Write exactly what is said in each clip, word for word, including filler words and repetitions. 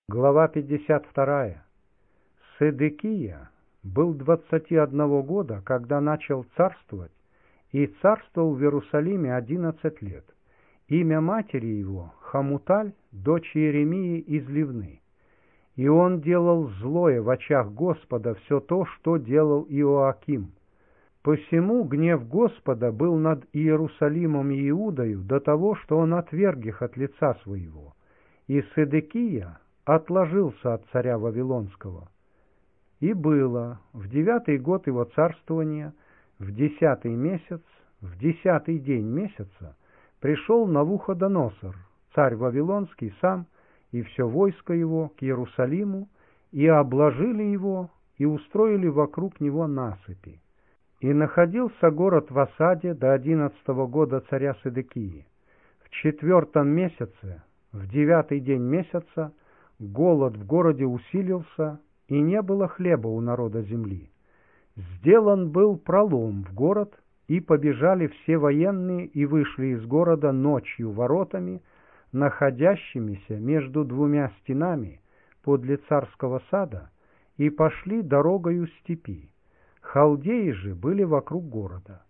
Глава пятьдесят вторая. Седекия был двадцати одного года, когда начал царствовать, и царствовал в Иерусалиме одиннадцать лет. Имя матери его Хамуталь, дочь Иеремии из Ливны. И он делал злое в очах Господа все то, что делал Иоаким. Посему гнев Господа был над Иерусалимом и Иудою до того, что он отверг их от лица своего. И Седекия отложился от царя Вавилонского. И было в девятый год его царствования, в десятый месяц, в десятый день месяца, пришел Навуходоносор, царь Вавилонский, сам и все войско его к Иерусалиму, и обложили его, и устроили вокруг него насыпи. И находился город в осаде до одиннадцатого года царя Седекии. В четвертом месяце, в девятый день месяца, голод в городе усилился, и не было хлеба у народа земли. Сделан был пролом в город, и побежали все военные и вышли из города ночью воротами, находящимися между двумя стенами подле царского сада, и пошли дорогою степи. Халдеи же были вокруг города.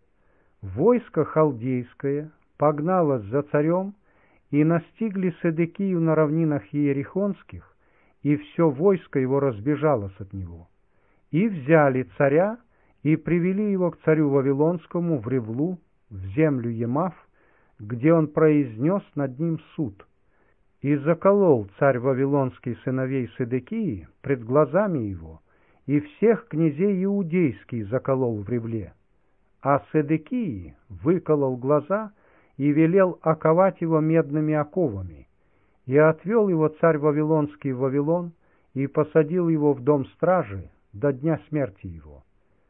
Войско халдейское погналось за царем, и настигли Седекию на равнинах Иерихонских, и все войско его разбежалось от него. И взяли царя, и привели его к царю Вавилонскому в Ревлу, в землю Емав, где он произнес над ним суд. И заколол царь Вавилонский сыновей Седекии пред глазами его, и всех князей иудейских заколол в Ревле. А Седекии выколол глаза и велел оковать его медными оковами. И отвел его царь Вавилонский в Вавилон, и посадил его в дом стражи до дня смерти его.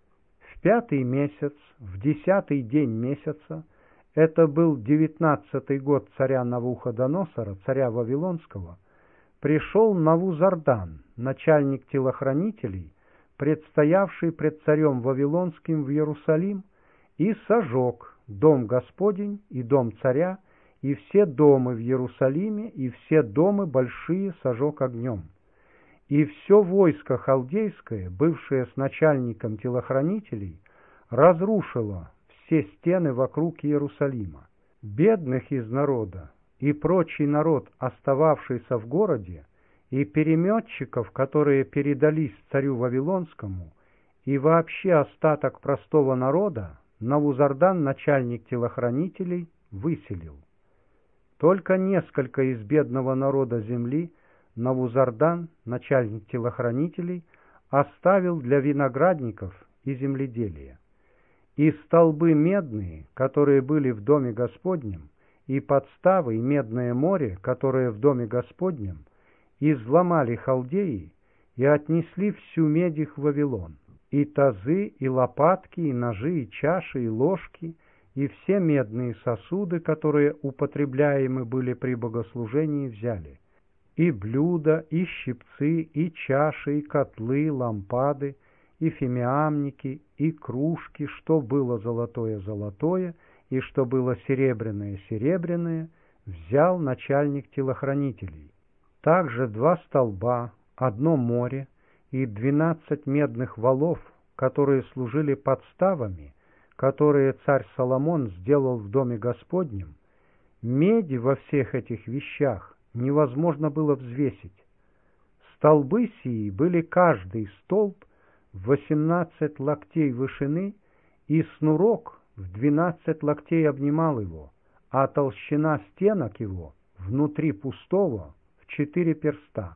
В пятый месяц, в десятый день месяца, это был девятнадцатый год царя Навуходоносора, царя Вавилонского, пришел Навузардан, начальник телохранителей, предстоявший пред царем Вавилонским в Иерусалим, и сожег дом Господень и дом царя, и все дома в Иерусалиме, и все дома большие сожег огнем. И все войско халдейское, бывшее с начальником телохранителей, разрушило все стены вокруг Иерусалима. Бедных из народа и прочий народ, остававшийся в городе, и переметчиков, которые передались царю Вавилонскому, и вообще остаток простого народа, Навузардан, начальник телохранителей, выселил. Только несколько из бедного народа земли Навузардан, начальник телохранителей, оставил для виноградников и земледелия. И столбы медные, которые были в доме Господнем, и подставы, и медное море, которое в доме Господнем, изломали халдеи и отнесли всю медь их в Вавилон, и тазы, и лопатки, и ножи, и чаши, и ложки, и все медные сосуды, которые употребляемы были при богослужении, взяли. И блюда, и щипцы, и чаши, и котлы, лампады, и фимиамники, и кружки, что было золотое золотое, и что было серебряное серебряное, взял начальник телохранителей. Также два столба, одно море и двенадцать медных валов, которые служили подставами, которые царь Соломон сделал в доме Господнем. Меди во всех этих вещах невозможно было взвесить. Столбы сии были каждый столб в восемнадцать локтей вышины, и снурок в двенадцать локтей обнимал его, а толщина стенок его внутри пустого в четыре перста.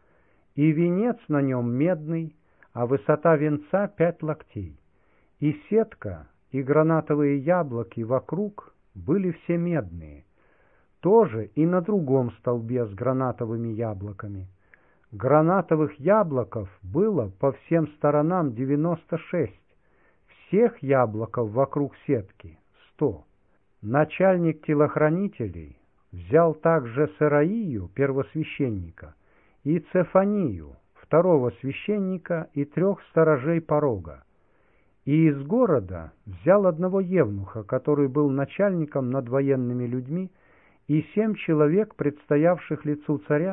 И венец на нем медный, а высота венца пять локтей. И сетка, и гранатовые яблоки вокруг были все медные. Тоже и на другом столбе с гранатовыми яблоками. Гранатовых яблоков было по всем сторонам девяносто шесть, всех яблоков вокруг сетки сто. Начальник телохранителей взял также Сараию, первосвященника, и Цефанию, второго священника, и трех сторожей порога. И из города взял одного евнуха, который был начальником над военными людьми, и семь человек, предстоявших лицу царя,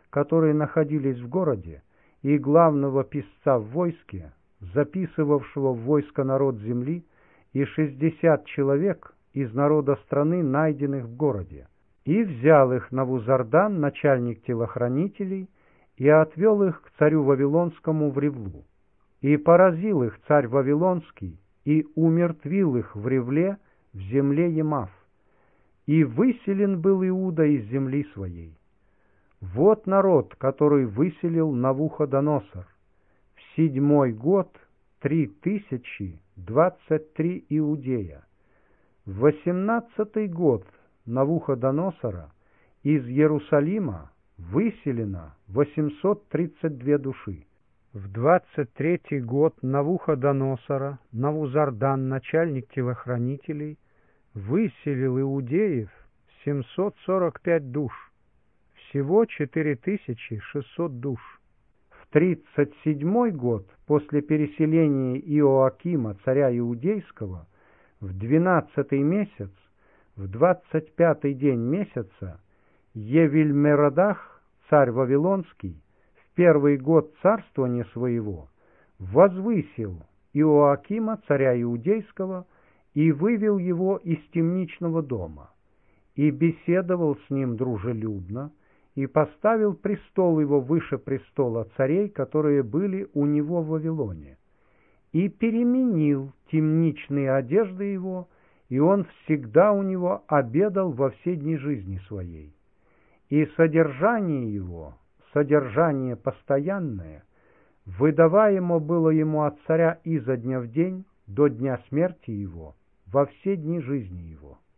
которые находились в городе, и главного писца в войске, записывавшего в войско народ земли, и шестьдесят человек из народа страны, найденных в городе. И взял их Навузардан, начальник телохранителей, и отвел их к царю Вавилонскому в Ревлу. И поразил их царь Вавилонский, и умертвил их в Ревле, в земле Емав. И выселен был Иуда из земли своей. Вот народ, который выселил Навуходоносор. В седьмой год три тысячи двадцать три иудея. В восемнадцатый год Навуходоносора из Иерусалима выселено восемьсот тридцать две души. В двадцать третий год Навуходоносора Навузардан, начальник телохранителей, выселил иудеев семьсот сорок пять душ. Всего четыре тысячи шестьсот душ. В тридцать седьмой год после переселения Иоакима, царя Иудейского, в двенадцатый месяц, в двадцать пятый день месяца, Евильмеродах, царь Вавилонский, в первый год царствования своего, возвысил Иоакима, царя Иудейского, и вывел его из темничного дома, и беседовал с ним дружелюбно, и поставил престол его выше престола царей, которые были у него в Вавилоне, и переменил темничные одежды его, и он всегда у него обедал во все дни жизни своей. И содержание его, содержание постоянное, выдаваемо было ему от царя изо дня в день до дня смерти его, во все дни жизни его.